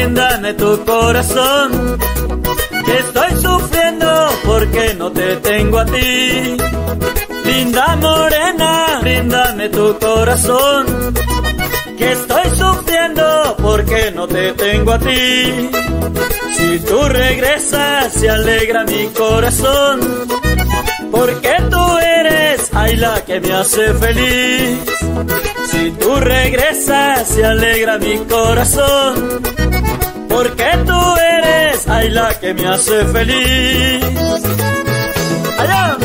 bríndame tu corazón, que estoy sufriendo porque no te tengo a ti. Linda morena, bríndame tu corazón, que estoy sufriendo porque no te tengo a ti. Si tú regresas se alegra mi corazón, porque tú eres, ay, la que me hace feliz. Si tú regresas se alegra mi corazón, porque tú eres, ay, la que me hace feliz. ¡Allá!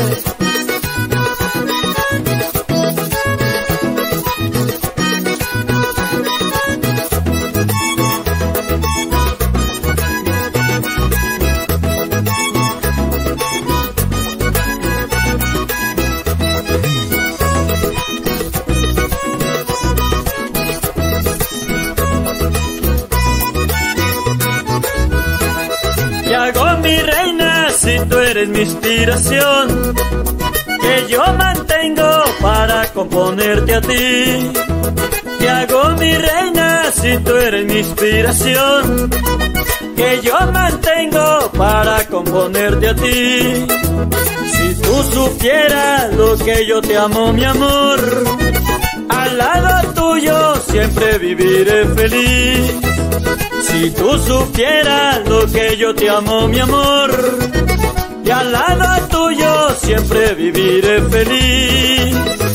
¿Qué hago, mi reina, si tú eres mi inspiración, que yo mantengo para componerte a ti? ¿Qué hago, mi reina, si tú eres mi inspiración, que yo mantengo para componerte a ti? Si tú supieras lo que yo te amo, mi amor, al lado tuyo siempre viviré feliz. Si tú supieras lo que yo te amo, mi amor, y al lado tuyo siempre viviré feliz.